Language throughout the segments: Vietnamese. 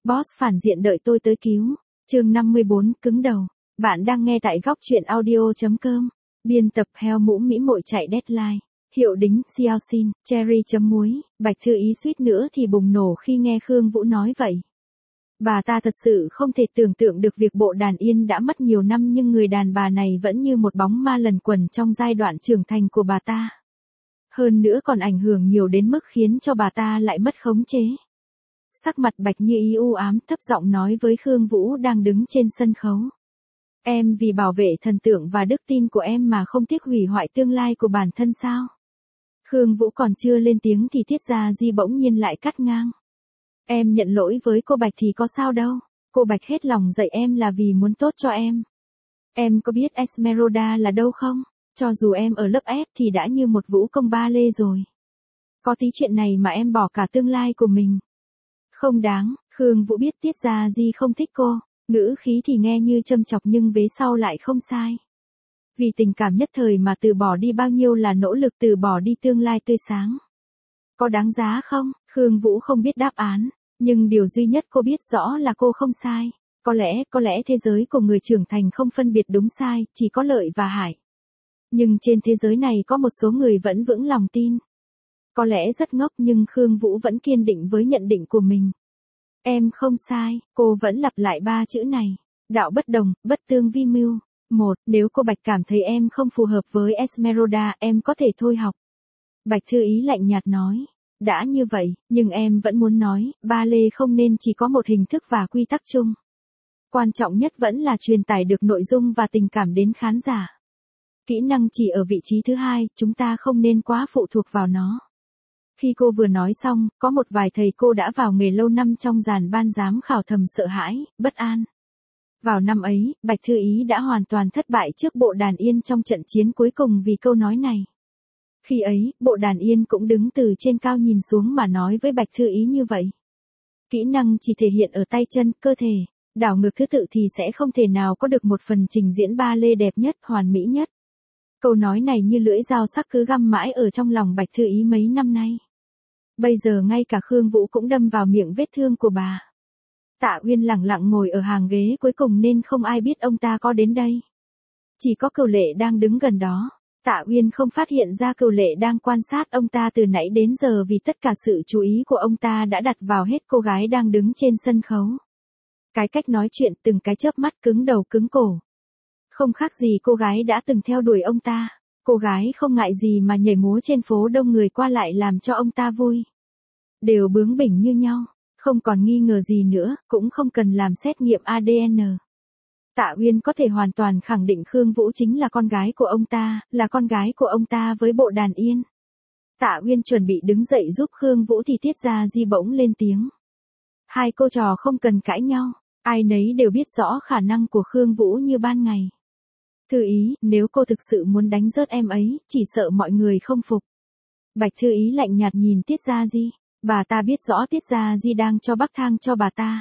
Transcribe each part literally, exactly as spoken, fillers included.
Boss phản diện đợi tôi tới cứu. Chương năm mươi bốn, cứng đầu. Bạn đang nghe tại góc truyện audio chấm com. Biên tập heo mũ Mỹ Mội chạy deadline. Hiệu đính, xiao xin, cherry chấm muối. Bạch Thư Ý suýt nữa thì bùng nổ khi nghe Khương Vũ nói vậy. Bà ta thật sự không thể tưởng tượng được việc bộ đàn yên đã mất nhiều năm nhưng người đàn bà này vẫn như một bóng ma lần quẩn trong giai đoạn trưởng thành của bà ta. Hơn nữa còn ảnh hưởng nhiều đến mức khiến cho bà ta lại mất khống chế. Sắc mặt Bạch Như Ý u ám thấp giọng nói với Khương Vũ đang đứng trên sân khấu. Em vì bảo vệ thần tượng và đức tin của em mà không tiếc hủy hoại tương lai của bản thân sao? Khương Vũ còn chưa lên tiếng thì Tiết Gia Di bỗng nhiên lại cắt ngang. Em nhận lỗi với cô Bạch thì có sao đâu, cô Bạch hết lòng dạy em là vì muốn tốt cho em. Em có biết Esmeralda là đâu không? Cho dù em ở lớp F thì đã như một vũ công ba lê rồi. Có tí chuyện này mà em bỏ cả tương lai của mình. Không đáng, Khương Vũ biết Tiết Gia Di không thích cô, ngữ khí thì nghe như châm chọc nhưng vế sau lại không sai. Vì tình cảm nhất thời mà từ bỏ đi bao nhiêu là nỗ lực từ bỏ đi tương lai tươi sáng. Có đáng giá không? Khương Vũ không biết đáp án, nhưng điều duy nhất cô biết rõ là cô không sai. Có lẽ, có lẽ thế giới của người trưởng thành không phân biệt đúng sai, chỉ có lợi và hại. Nhưng trên thế giới này có một số người vẫn vững lòng tin. Có lẽ rất ngốc nhưng Khương Vũ vẫn kiên định với nhận định của mình. Em không sai, cô vẫn lặp lại ba chữ này. Đạo bất đồng, bất tương vi mưu. Một, nếu cô Bạch cảm thấy em không phù hợp với Esmeralda, em có thể thôi học. Bạch Thư Ý lạnh nhạt nói. Đã như vậy, nhưng em vẫn muốn nói, ba lê không nên chỉ có một hình thức và quy tắc chung. Quan trọng nhất vẫn là truyền tải được nội dung và tình cảm đến khán giả. Kỹ năng chỉ ở vị trí thứ hai, chúng ta không nên quá phụ thuộc vào nó. Khi cô vừa nói xong, có một vài thầy cô đã vào nghề lâu năm trong dàn ban giám khảo thầm sợ hãi, bất an. Vào năm ấy, Bạch Thư Ý đã hoàn toàn thất bại trước bộ đàn yên trong trận chiến cuối cùng vì câu nói này. Khi ấy, bộ đàn yên cũng đứng từ trên cao nhìn xuống mà nói với Bạch Thư Ý như vậy. Kỹ năng chỉ thể hiện ở tay chân, cơ thể, đảo ngược thứ tự thì sẽ không thể nào có được một phần trình diễn ba lê đẹp nhất, hoàn mỹ nhất. Câu nói này như lưỡi dao sắc cứ găm mãi ở trong lòng Bạch Thư Ý mấy năm nay. Bây giờ ngay cả Khương Vũ cũng đâm vào miệng vết thương của bà. Tạ Uyên lẳng lặng ngồi ở hàng ghế cuối cùng nên không ai biết ông ta có đến đây. Chỉ có Cửu Lệ đang đứng gần đó. Tạ Uyên không phát hiện ra Cửu Lệ đang quan sát ông ta từ nãy đến giờ vì tất cả sự chú ý của ông ta đã đặt vào hết cô gái đang đứng trên sân khấu. Cái cách nói chuyện từng cái chớp mắt cứng đầu cứng cổ. Không khác gì cô gái đã từng theo đuổi ông ta. Cô gái không ngại gì mà nhảy múa trên phố đông người qua lại làm cho ông ta vui. Đều bướng bỉnh như nhau, không còn nghi ngờ gì nữa, cũng không cần làm xét nghiệm a đê en. Tạ Uyên có thể hoàn toàn khẳng định Khương Vũ chính là con gái của ông ta, là con gái của ông ta với bộ đàn yên. Tạ Uyên chuẩn bị đứng dậy giúp Khương Vũ thì Tiết Gia Di bỗng lên tiếng. Hai cô trò không cần cãi nhau, ai nấy đều biết rõ khả năng của Khương Vũ như ban ngày. Thư Ý, nếu cô thực sự muốn đánh rớt em ấy, chỉ sợ mọi người không phục. Bạch Thư Ý lạnh nhạt nhìn Tiết Gia Di, bà ta biết rõ Tiết Gia Di đang cho bắc thang cho bà ta.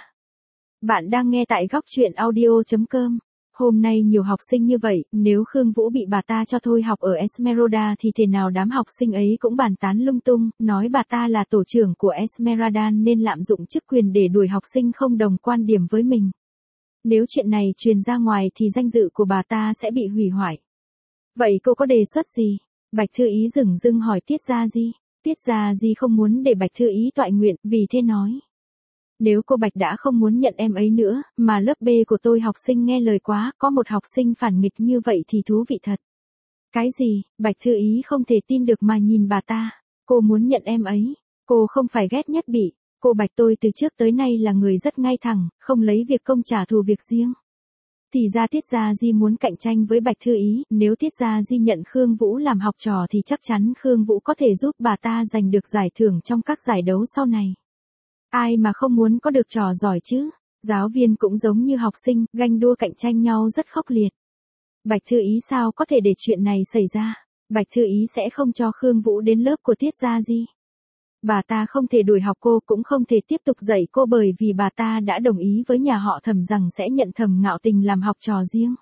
Bạn đang nghe tại góc truyện audio chấm com. Hôm nay nhiều học sinh như vậy, nếu Khương Vũ bị bà ta cho thôi học ở Esmeralda thì thế nào đám học sinh ấy cũng bàn tán lung tung, nói bà ta là tổ trưởng của Esmeralda nên lạm dụng chức quyền để đuổi học sinh không đồng quan điểm với mình. Nếu chuyện này truyền ra ngoài thì danh dự của bà ta sẽ bị hủy hoại. Vậy cô có đề xuất gì? Bạch Thư Ý dửng dưng hỏi Tiết Gia Di. Tiết Gia Di không muốn để Bạch Thư Ý toại nguyện, vì thế nói. Nếu cô Bạch đã không muốn nhận em ấy nữa, mà lớp B của tôi học sinh nghe lời quá, có một học sinh phản nghịch như vậy thì thú vị thật. Cái gì? Bạch Thư Ý không thể tin được mà nhìn bà ta. Cô muốn nhận em ấy. Cô không phải ghét nhất bị. Cô Bạch tôi từ trước tới nay là người rất ngay thẳng, không lấy việc công trả thù việc riêng. Thì ra Tiết Gia Di muốn cạnh tranh với Bạch Thư Ý, nếu Tiết Gia Di nhận Khương Vũ làm học trò thì chắc chắn Khương Vũ có thể giúp bà ta giành được giải thưởng trong các giải đấu sau này. Ai mà không muốn có được trò giỏi chứ? Giáo viên cũng giống như học sinh, ganh đua cạnh tranh nhau rất khốc liệt. Bạch Thư Ý sao có thể để chuyện này xảy ra? Bạch Thư Ý sẽ không cho Khương Vũ đến lớp của Tiết Gia Di. Bà ta không thể đuổi học cô, cũng không thể tiếp tục dạy cô bởi vì bà ta đã đồng ý với nhà họ Thẩm rằng sẽ nhận Thẩm Ngạo Tình làm học trò riêng.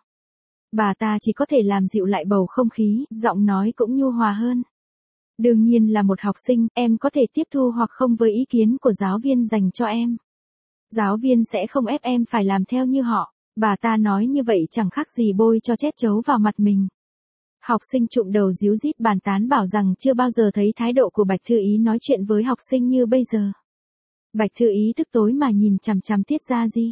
Bà ta chỉ có thể làm dịu lại bầu không khí, giọng nói cũng nhu hòa hơn. Đương nhiên là một học sinh, em có thể tiếp thu hoặc không với ý kiến của giáo viên dành cho em. Giáo viên sẽ không ép em phải làm theo như họ, bà ta nói như vậy chẳng khác gì bôi cho chết chấu vào mặt mình. Học sinh trụm đầu díu dít bàn tán bảo rằng chưa bao giờ thấy thái độ của Bạch Thư Ý nói chuyện với học sinh như bây giờ. Bạch Thư Ý tức tối mà nhìn chằm chằm Tiết Gia Di.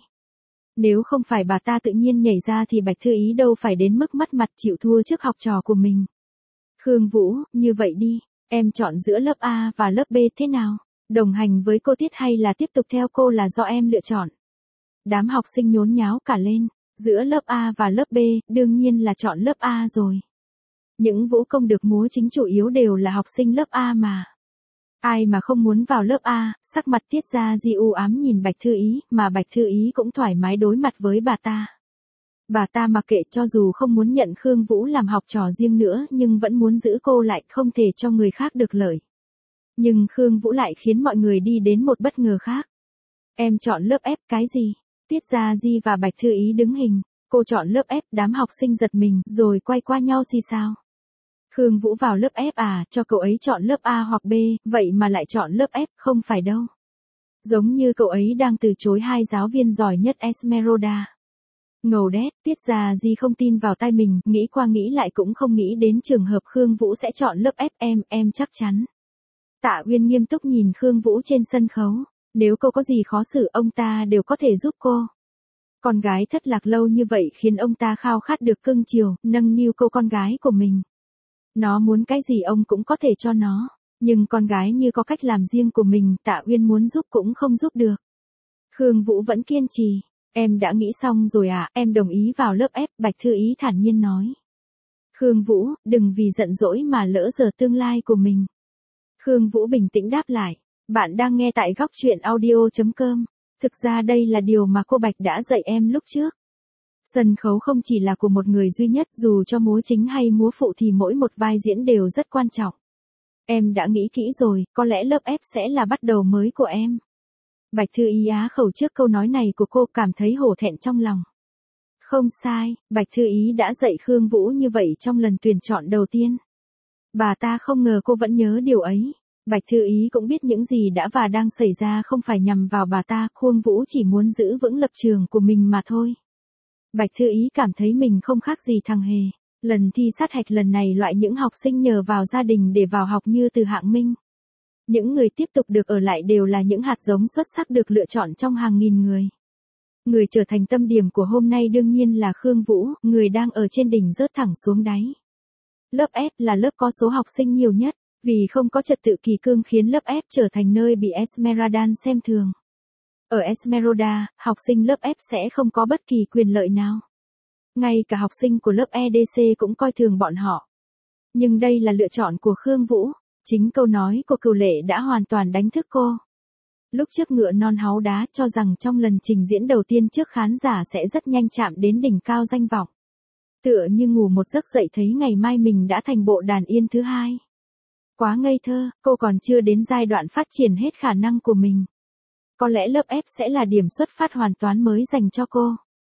Nếu không phải bà ta tự nhiên nhảy ra thì Bạch Thư Ý đâu phải đến mức mất mặt chịu thua trước học trò của mình. Khương Vũ, như vậy đi, em chọn giữa lớp A và lớp B thế nào? Đồng hành với cô Tiết hay là tiếp tục theo cô là do em lựa chọn? Đám học sinh nhốn nháo cả lên, giữa lớp A và lớp B, đương nhiên là chọn lớp A rồi. Những vũ công được múa chính chủ yếu đều là học sinh lớp A mà. Ai mà không muốn vào lớp A, sắc mặt Tiết Gia Di u ám nhìn Bạch Thư Ý, mà Bạch Thư Ý cũng thoải mái đối mặt với bà ta. Bà ta mặc kệ cho dù không muốn nhận Khương Vũ làm học trò riêng nữa nhưng vẫn muốn giữ cô lại không thể cho người khác được lợi. Nhưng Khương Vũ lại khiến mọi người đi đến một bất ngờ khác. Em chọn lớp F cái gì? Tiết Gia Di và Bạch Thư Ý đứng hình, cô chọn lớp F, đám học sinh giật mình rồi quay qua nhau xì xào. Khương Vũ vào lớp F à, cho cậu ấy chọn lớp A hoặc B, vậy mà lại chọn lớp F, không phải đâu. Giống như cậu ấy đang từ chối hai giáo viên giỏi nhất Esmeralda. Ngầu đét, Tiết Gia Di không tin vào tai mình, nghĩ qua nghĩ lại cũng không nghĩ đến trường hợp Khương Vũ sẽ chọn lớp F. Em, em chắc chắn. Tạ Uyên nghiêm túc nhìn Khương Vũ trên sân khấu, nếu cô có gì khó xử ông ta đều có thể giúp cô. Con gái thất lạc lâu như vậy khiến ông ta khao khát được cưng chiều, nâng niu cô con gái của mình. Nó muốn cái gì ông cũng có thể cho nó, nhưng con gái như có cách làm riêng của mình, Tạ Uyên muốn giúp cũng không giúp được. Khương Vũ vẫn kiên trì, em đã nghĩ xong rồi à, em đồng ý vào lớp F, Bạch Thư Ý thản nhiên nói. Khương Vũ, đừng vì giận dỗi mà lỡ giờ tương lai của mình. Khương Vũ bình tĩnh đáp lại, bạn đang nghe tại góc truyện audio chấm com, thực ra đây là điều mà cô Bạch đã dạy em lúc trước. Sân khấu không chỉ là của một người duy nhất, dù cho múa chính hay múa phụ thì mỗi một vai diễn đều rất quan trọng. Em đã nghĩ kỹ rồi, có lẽ lớp F sẽ là bắt đầu mới của em. Bạch Thư Ý á khẩu trước câu nói này của cô, cảm thấy hổ thẹn trong lòng. Không sai, Bạch Thư Ý đã dạy Khương Vũ như vậy trong lần tuyển chọn đầu tiên. Bà ta không ngờ cô vẫn nhớ điều ấy. Bạch Thư Ý cũng biết những gì đã và đang xảy ra không phải nhằm vào bà ta, Khương Vũ chỉ muốn giữ vững lập trường của mình mà thôi. Bạch Thư Ý cảm thấy mình không khác gì thằng hề. Lần thi sát hạch lần này loại những học sinh nhờ vào gia đình để vào học như từ hạng Minh. Những người tiếp tục được ở lại đều là những hạt giống xuất sắc được lựa chọn trong hàng nghìn người. Người trở thành tâm điểm của hôm nay đương nhiên là Khương Vũ, người đang ở trên đỉnh rớt thẳng xuống đáy. Lớp F là lớp có số học sinh nhiều nhất, vì không có trật tự kỳ cương khiến lớp F trở thành nơi bị Esmeralda xem thường. Ở Esmeralda, học sinh lớp F sẽ không có bất kỳ quyền lợi nào. Ngay cả học sinh của lớp E D C cũng coi thường bọn họ. Nhưng đây là lựa chọn của Khương Vũ, chính câu nói của Cửu Lệ đã hoàn toàn đánh thức cô. Lúc trước ngựa non háu đá cho rằng trong lần trình diễn đầu tiên trước khán giả sẽ rất nhanh chạm đến đỉnh cao danh vọng. Tựa như ngủ một giấc dậy thấy ngày mai mình đã thành bộ đàn yên thứ hai. Quá ngây thơ, cô còn chưa đến giai đoạn phát triển hết khả năng của mình. Có lẽ lớp F sẽ là điểm xuất phát hoàn toàn mới dành cho cô.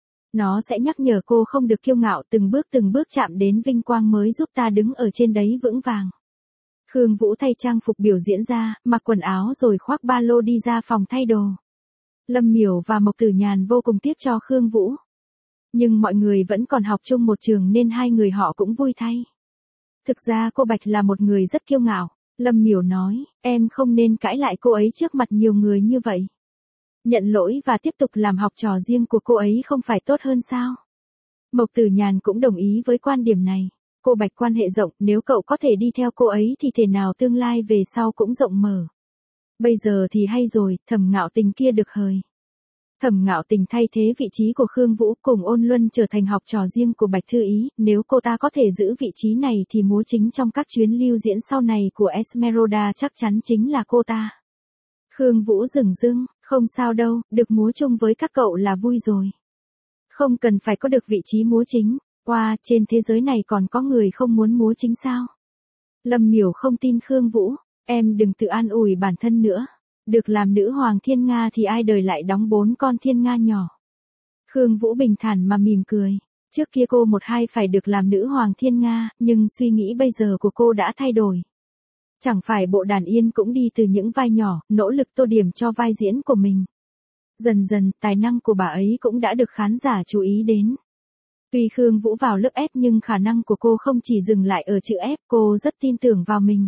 Nó sẽ nhắc nhở cô không được kiêu ngạo, từng bước từng bước chạm đến vinh quang mới giúp ta đứng ở trên đấy vững vàng. Khương Vũ thay trang phục biểu diễn ra, mặc quần áo rồi khoác ba lô đi ra phòng thay đồ. Lâm Miểu và Mộc Tử Nhàn vô cùng tiếc cho Khương Vũ. Nhưng mọi người vẫn còn học chung một trường nên hai người họ cũng vui thay. Thực ra cô Bạch là một người rất kiêu ngạo. Lâm Miểu nói, em không nên cãi lại cô ấy trước mặt nhiều người như vậy. Nhận lỗi và tiếp tục làm học trò riêng của cô ấy không phải tốt hơn sao? Mộc Tử Nhàn cũng đồng ý với quan điểm này. Cô Bạch quan hệ rộng, nếu cậu có thể đi theo cô ấy thì thể nào tương lai về sau cũng rộng mở. Bây giờ thì hay rồi, Thẩm Ngạo Tình kia được hời. Thẩm Ngạo Tình thay thế vị trí của Khương Vũ cùng Ôn Luân trở thành học trò riêng của Bạch Thư Ý, nếu cô ta có thể giữ vị trí này thì múa chính trong các chuyến lưu diễn sau này của Esmeralda chắc chắn chính là cô ta. Khương Vũ dửng dưng, không sao đâu, được múa chung với các cậu là vui rồi. Không cần phải có được vị trí múa chính, qua, trên thế giới này còn có người không muốn múa chính sao? Lâm Miểu không tin Khương Vũ, em đừng tự an ủi bản thân nữa. Được làm nữ hoàng thiên Nga thì ai đời lại đóng bốn con thiên Nga nhỏ. Khương Vũ bình thản mà mỉm cười. Trước kia cô một hai phải được làm nữ hoàng thiên Nga, nhưng suy nghĩ bây giờ của cô đã thay đổi. Chẳng phải bộ đàn yên cũng đi từ những vai nhỏ, nỗ lực tô điểm cho vai diễn của mình. Dần dần, tài năng của bà ấy cũng đã được khán giả chú ý đến. Tuy Khương Vũ vào lớp ép nhưng khả năng của cô không chỉ dừng lại ở chữ F, cô rất tin tưởng vào mình.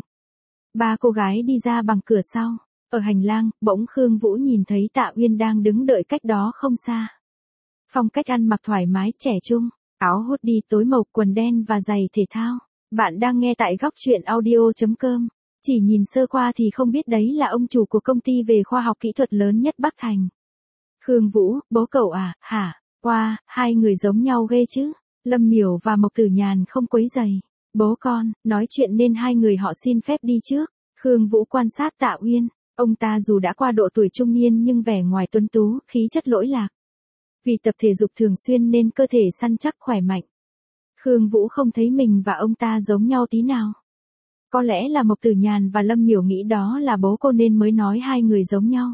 Ba cô gái đi ra bằng cửa sau. Ở hành lang, bỗng Khương Vũ nhìn thấy Tạ Uyên đang đứng đợi cách đó không xa. Phong cách ăn mặc thoải mái, trẻ trung, áo hoodie tối màu, quần đen và giày thể thao. Bạn đang nghe tại góc truyện audio chấm com. Chỉ nhìn sơ qua thì không biết đấy là ông chủ của công ty về khoa học kỹ thuật lớn nhất Bắc Thành. Khương Vũ, bố cậu à, hả? Wow, hai người giống nhau ghê chứ. Lâm Miểu và Mộc Tử Nhàn không quấy giày. Bố con, nói chuyện nên hai người họ xin phép đi trước. Khương Vũ quan sát Tạ Uyên. Ông ta dù đã qua độ tuổi trung niên nhưng vẻ ngoài tuấn tú, khí chất lỗi lạc. Vì tập thể dục thường xuyên nên cơ thể săn chắc khỏe mạnh. Khương Vũ không thấy mình và ông ta giống nhau tí nào. Có lẽ là Mộc Tử Nhàn và Lâm Miểu nghĩ đó là bố cô nên mới nói hai người giống nhau.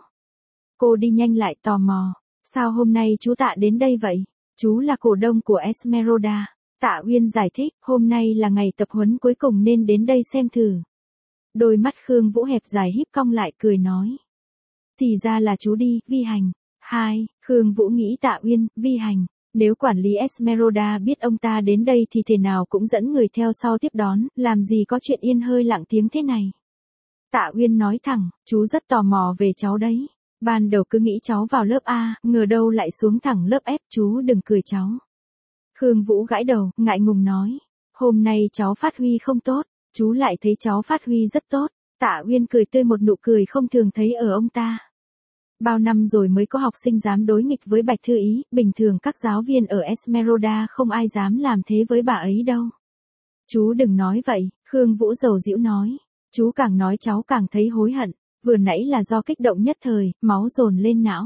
Cô đi nhanh lại tò mò. Sao hôm nay chú Tạ đến đây vậy? Chú là cổ đông của Esmeralda. Tạ Uyên giải thích, hôm nay là ngày tập huấn cuối cùng nên đến đây xem thử. Đôi mắt Khương Vũ hẹp dài híp cong lại cười nói. Thì ra là chú đi, Vi Hành. Hai, Khương Vũ nghĩ Tạ Uyên, Vi Hành. Nếu quản lý Esmeralda biết ông ta đến đây thì thế nào cũng dẫn người theo sau tiếp đón, làm gì có chuyện yên hơi lặng tiếng thế này. Tạ Uyên nói thẳng, chú rất tò mò về cháu đấy. Ban đầu cứ nghĩ cháu vào lớp A, ngờ đâu lại xuống thẳng lớp F, chú đừng cười cháu. Khương Vũ gãi đầu, ngại ngùng nói. Hôm nay cháu phát huy không tốt, chú lại thấy cháu phát huy rất tốt. Tạ Uyên cười tươi một nụ cười không thường thấy ở ông ta. Bao năm rồi mới có học sinh dám đối nghịch với Bạch Thư Ý, bình thường các giáo viên ở Esmeralda không ai dám làm thế với bà ấy đâu. Chú đừng nói vậy, Khương Vũ dầu dĩu nói. Chú càng nói cháu càng thấy hối hận, vừa nãy là do kích động nhất thời, máu dồn lên não.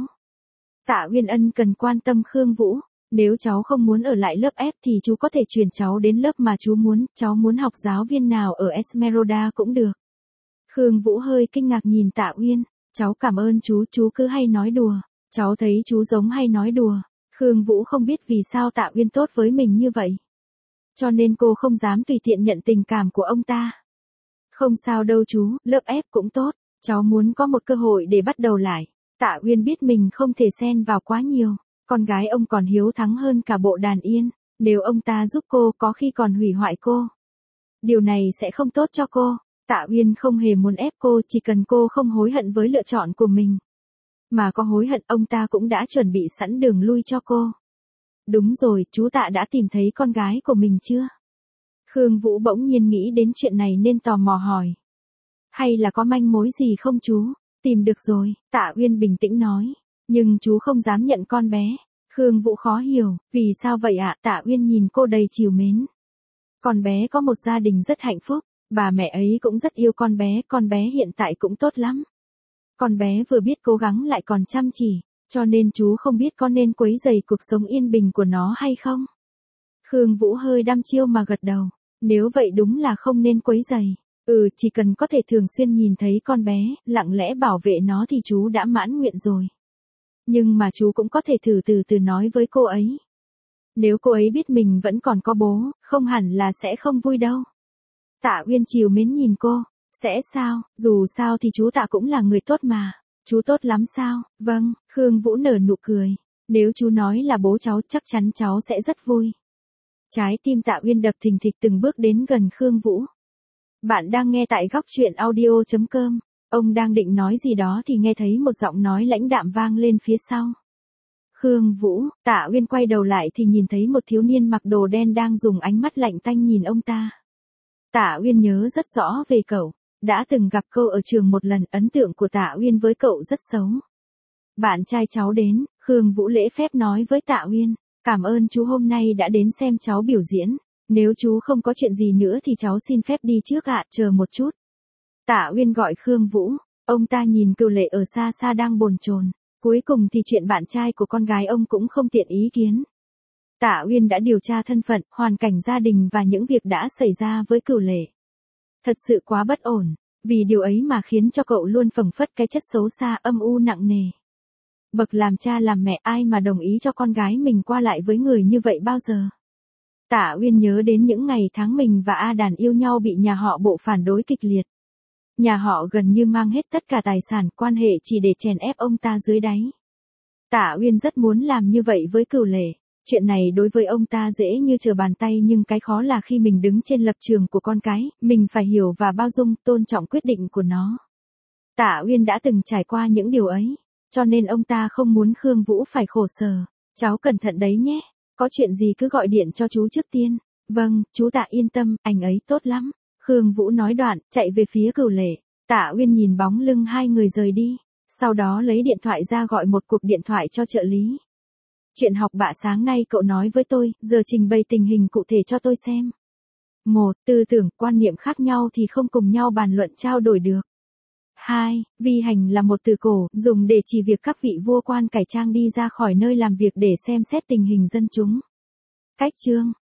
Tạ Uyên ân cần quan tâm Khương Vũ. Nếu cháu không muốn ở lại lớp F thì chú có thể chuyển cháu đến lớp mà chú muốn, cháu muốn học giáo viên nào ở Esmeralda cũng được. Khương Vũ hơi kinh ngạc nhìn Tạ Uyên. Cháu cảm ơn chú, chú cứ hay nói đùa. Cháu thấy chú giống hay nói đùa. Khương Vũ không biết vì sao Tạ Uyên tốt với mình như vậy. Cho nên cô không dám tùy tiện nhận tình cảm của ông ta. Không sao đâu chú, lớp F cũng tốt. Cháu muốn có một cơ hội để bắt đầu lại. Tạ Uyên biết mình không thể xen vào quá nhiều. Con gái ông còn hiếu thắng hơn cả bộ đàn yên. Nếu ông ta giúp cô có khi còn hủy hoại cô. Điều này sẽ không tốt cho cô. Tạ Uyên không hề muốn ép cô, chỉ cần cô không hối hận với lựa chọn của mình. Mà có hối hận ông ta cũng đã chuẩn bị sẵn đường lui cho cô. Đúng rồi, chú Tạ đã tìm thấy con gái của mình chưa? Khương Vũ bỗng nhiên nghĩ đến chuyện này nên tò mò hỏi. Hay là có manh mối gì không chú? Tìm được rồi, Tạ Uyên bình tĩnh nói. Nhưng chú không dám nhận con bé. Khương Vũ khó hiểu, vì sao vậy ạ? Tạ Uyên nhìn cô đầy trìu mến. Con bé có một gia đình rất hạnh phúc. Bà mẹ ấy cũng rất yêu con bé, con bé hiện tại cũng tốt lắm. Con bé vừa biết cố gắng lại còn chăm chỉ, cho nên chú không biết có nên quấy rầy cuộc sống yên bình của nó hay không. Khương Vũ hơi đăm chiêu mà gật đầu, nếu vậy đúng là không nên quấy rầy. Ừ, chỉ cần có thể thường xuyên nhìn thấy con bé, lặng lẽ bảo vệ nó thì chú đã mãn nguyện rồi. Nhưng mà chú cũng có thể thử từ từ nói với cô ấy. Nếu cô ấy biết mình vẫn còn có bố, không hẳn là sẽ không vui đâu. Tạ Uyên chiều mến nhìn cô, sẽ sao, dù sao thì chú Tạ cũng là người tốt mà, chú tốt lắm sao, vâng, Khương Vũ nở nụ cười, nếu chú nói là bố cháu chắc chắn cháu sẽ rất vui. Trái tim Tạ Uyên đập thình thịch từng bước đến gần Khương Vũ. Bạn đang nghe tại góc truyện audio chấm com, ông đang định nói gì đó thì nghe thấy một giọng nói lãnh đạm vang lên phía sau. Khương Vũ, Tạ Uyên quay đầu lại thì nhìn thấy một thiếu niên mặc đồ đen đang dùng ánh mắt lạnh tanh nhìn ông ta. Tạ Uyên nhớ rất rõ về cậu, đã từng gặp cô ở trường một lần, ấn tượng của Tạ Uyên với cậu rất xấu. Bạn trai cháu đến, Khương Vũ lễ phép nói với Tạ Uyên, cảm ơn chú hôm nay đã đến xem cháu biểu diễn, nếu chú không có chuyện gì nữa thì cháu xin phép đi trước ạ, chờ một chút. Tạ Uyên gọi Khương Vũ, ông ta nhìn Cửu Lệ ở xa xa đang bồn chồn, cuối cùng thì chuyện bạn trai của con gái ông cũng không tiện ý kiến. Tạ Uyên đã điều tra thân phận, hoàn cảnh gia đình và những việc đã xảy ra với Cửu Lệ. Thật sự quá bất ổn, vì điều ấy mà khiến cho cậu luôn phảng phất cái chất xấu xa âm u nặng nề. Bậc làm cha làm mẹ ai mà đồng ý cho con gái mình qua lại với người như vậy bao giờ. Tạ Uyên nhớ đến những ngày tháng mình và A Đàn yêu nhau bị nhà họ Bộ phản đối kịch liệt. Nhà họ gần như mang hết tất cả tài sản, quan hệ chỉ để chèn ép ông ta dưới đáy. Tạ Uyên rất muốn làm như vậy với Cửu Lệ. Chuyện này đối với ông ta dễ như trở bàn tay nhưng cái khó là khi mình đứng trên lập trường của con cái, mình phải hiểu và bao dung, tôn trọng quyết định của nó. Tạ Uyên đã từng trải qua những điều ấy, cho nên ông ta không muốn Khương Vũ phải khổ sở. Cháu cẩn thận đấy nhé, có chuyện gì cứ gọi điện cho chú trước tiên. Vâng, chú Tạ yên tâm, anh ấy tốt lắm. Khương Vũ nói đoạn, chạy về phía Cửu Lệ. Tạ Uyên nhìn bóng lưng hai người rời đi, sau đó lấy điện thoại ra gọi một cuộc điện thoại cho trợ lý. Chuyện học bạ sáng nay cậu nói với tôi, giờ trình bày tình hình cụ thể cho tôi xem. Một, tư tưởng, quan niệm khác nhau thì không cùng nhau bàn luận trao đổi được. Hai, vi hành là một từ cổ, dùng để chỉ việc các vị vua quan cải trang đi ra khỏi nơi làm việc để xem xét tình hình dân chúng. Cách chương